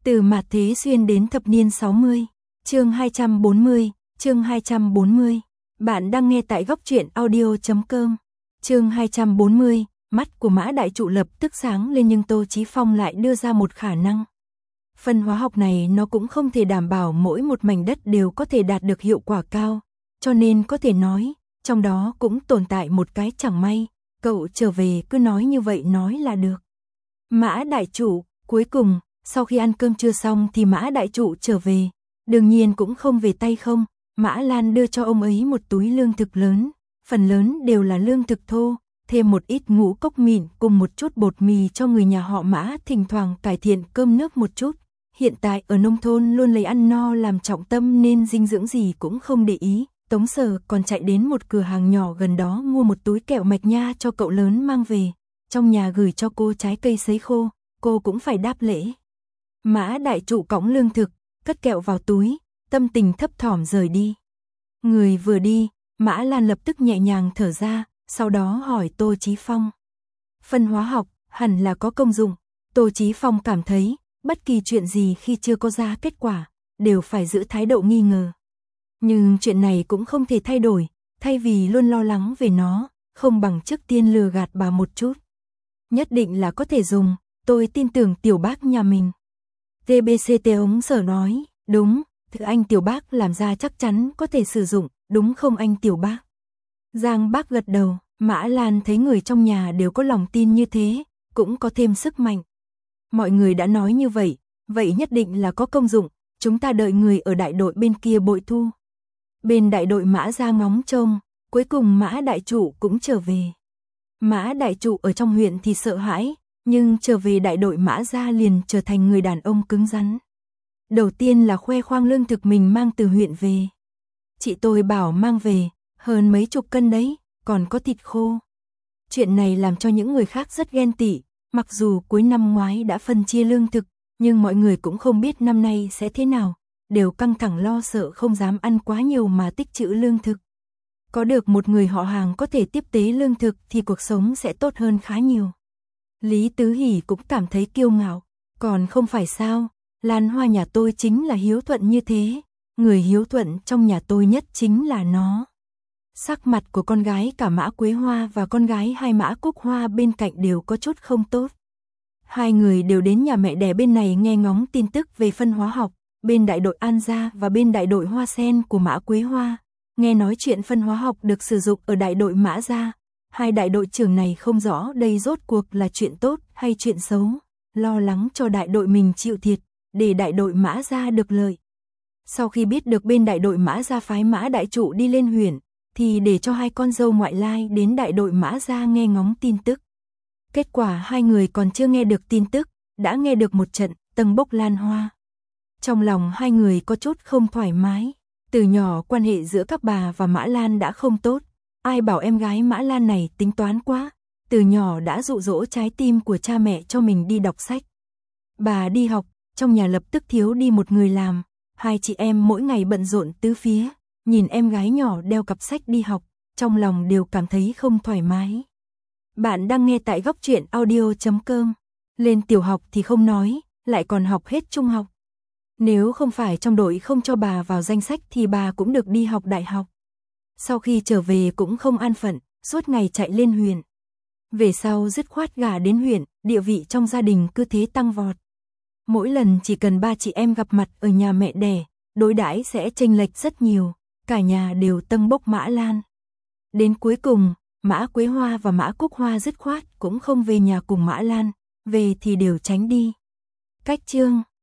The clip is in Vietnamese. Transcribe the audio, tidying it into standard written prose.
Từ mạt thế xuyên đến thập niên 60, chương 240, chương 240. Bạn đang nghe tại góc truyện audio.com. Chương 240, mắt của Mã Đại Trụ lập tức sáng lên nhưng Tô Chí Phong lại đưa ra một khả năng. Phân hóa học này nó cũng không thể đảm bảo mỗi một mảnh đất đều có thể đạt được hiệu quả cao, cho nên có thể nói, trong đó cũng tồn tại một cái chẳng may, cậu trở về cứ nói như vậy nói là được. Mã Đại Trụ, cuối cùng, sau khi ăn cơm trưa xong thì Mã Đại Trụ trở về, đương nhiên cũng không về tay không, Mã Lan đưa cho ông ấy một túi lương thực lớn, phần lớn đều là lương thực thô, thêm một ít ngũ cốc mịn cùng một chút bột mì cho người nhà họ Mã thỉnh thoảng cải thiện cơm nước một chút. Hiện tại ở nông thôn luôn lấy ăn no làm trọng tâm nên dinh dưỡng gì cũng không để ý. Tống Sở còn chạy đến một cửa hàng nhỏ gần đó mua một túi kẹo mạch nha cho cậu lớn mang về, trong nhà gửi cho cô trái cây sấy khô, cô cũng phải đáp lễ. Mã Đại Trụ cõng lương thực, cất kẹo vào túi, tâm tình thấp thỏm rời đi. Người vừa đi, Mã Lan lập tức nhẹ nhàng thở ra, sau đó hỏi Tô Chí Phong. Phân hóa học, hẳn là có công dụng. Tô Chí Phong cảm thấy, bất kỳ chuyện gì khi chưa có ra kết quả, đều phải giữ thái độ nghi ngờ. Nhưng chuyện này cũng không thể thay đổi, thay vì luôn lo lắng về nó, không bằng trước tiên lừa gạt bà một chút. Nhất định là có thể dùng, tôi tin tưởng tiểu bác nhà mình. TBCT Ống Sở nói, đúng, thứ anh tiểu bác làm ra chắc chắn có thể sử dụng, đúng không anh tiểu bác? Giang bác gật đầu, Mã Lan thấy người trong nhà đều có lòng tin như thế, cũng có thêm sức mạnh. Mọi người đã nói như vậy, vậy nhất định là có công dụng, chúng ta đợi người ở đại đội bên kia bội thu. Bên đại đội Mã ra ngóng trông, cuối cùng Mã Đại Trụ cũng trở về. Mã Đại Trụ ở trong huyện thì sợ hãi, nhưng trở về đại đội Mã ra liền trở thành người đàn ông cứng rắn. Đầu tiên là khoe khoang lương thực mình mang từ huyện về. Chị tôi bảo mang về, hơn mấy chục cân đấy, còn có thịt khô. Chuyện này làm cho những người khác rất ghen tị, mặc dù cuối năm ngoái đã phân chia lương thực, nhưng mọi người cũng không biết năm nay sẽ thế nào, đều căng thẳng lo sợ không dám ăn quá nhiều mà tích trữ lương thực. Có được một người họ hàng có thể tiếp tế lương thực thì cuộc sống sẽ tốt hơn khá nhiều. Lý Tứ Hỷ cũng cảm thấy kiêu ngạo, còn không phải sao, Lan Hoa nhà tôi chính là hiếu thuận như thế, người hiếu thuận trong nhà tôi nhất chính là nó. Sắc mặt của con gái cả Mã Quế Hoa và con gái hai Mã Cúc Hoa bên cạnh đều có chút không tốt. Hai người đều đến nhà mẹ đẻ bên này nghe ngóng tin tức về phân hóa học, bên đại đội An Gia và bên đại đội Hoa Sen của Mã Quế Hoa. Nghe nói chuyện phân hóa học được sử dụng ở đại đội Mã Gia, hai đại đội trưởng này không rõ đây rốt cuộc là chuyện tốt hay chuyện xấu, lo lắng cho đại đội mình chịu thiệt, để đại đội Mã Gia được lợi. Sau khi biết được bên đại đội Mã Gia phái Mã Đại Trụ đi lên huyện, thì để cho hai con dâu ngoại lai đến đại đội Mã Gia nghe ngóng tin tức. Kết quả hai người còn chưa nghe được tin tức, đã nghe được một trận tầng bốc lan hoa. Trong lòng hai người có chút không thoải mái, từ nhỏ quan hệ giữa các bà và Mã Lan đã không tốt, ai bảo em gái Mã Lan này tính toán quá, từ nhỏ đã dụ dỗ trái tim của cha mẹ cho mình đi đọc sách. Bà đi học, trong nhà lập tức thiếu đi một người làm, hai chị em mỗi ngày bận rộn tứ phía, nhìn em gái nhỏ đeo cặp sách đi học, trong lòng đều cảm thấy không thoải mái. Bạn đang nghe tại góc truyện audio.com. Lên tiểu học thì không nói, lại còn học hết trung học. Nếu không phải trong đội không cho bà vào danh sách thì bà cũng được đi học đại học. Sau khi trở về cũng không an phận, suốt ngày chạy lên huyện. Về sau dứt khoát gả đến huyện, địa vị trong gia đình cứ thế tăng vọt. Mỗi lần chỉ cần ba chị em gặp mặt ở nhà mẹ đẻ, đối đãi sẽ chênh lệch rất nhiều, cả nhà đều tâng bốc Mã Lan. Đến cuối cùng, Mã Quế Hoa và Mã Cúc Hoa dứt khoát cũng không về nhà cùng Mã Lan, về thì đều tránh đi. Cách chương